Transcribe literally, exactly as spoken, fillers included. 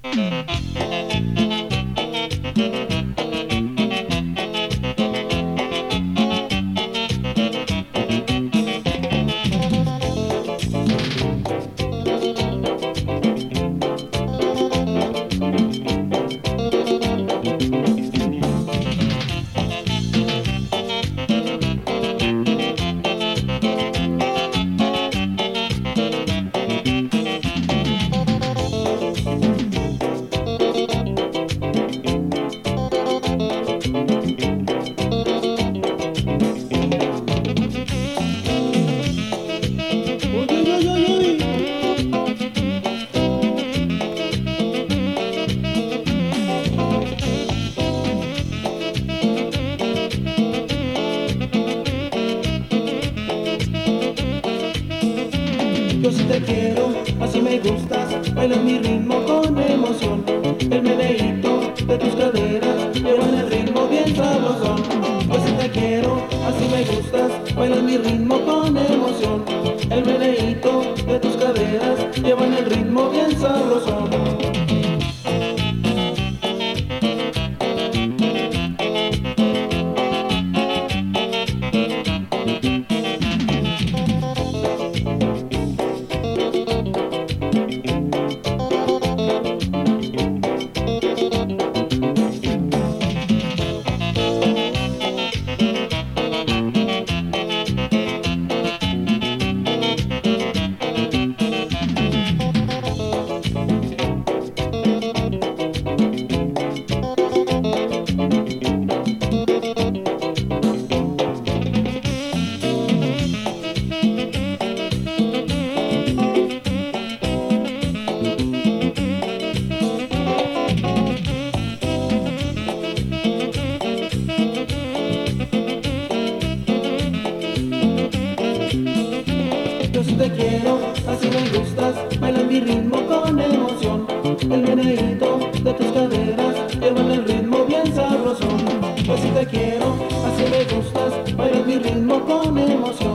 Yo sí te quiero, así me gustas, bailas mi ritmo con emoción. El meneíto de tus caderas llevan el ritmo bien sabrosón. Yo sí te quiero, así me gustas, bailas mi ritmo con emoción. El meneíto de tus caderas llevan el ritmo bien sabrosón. Yo sí te quiero, así me gustas, baila mi ritmo con emoción. El meneíto de tus caderas llevan el ritmo bien sabrosón. Yo sí te quiero, así me gustas, baila mi ritmo con emoción.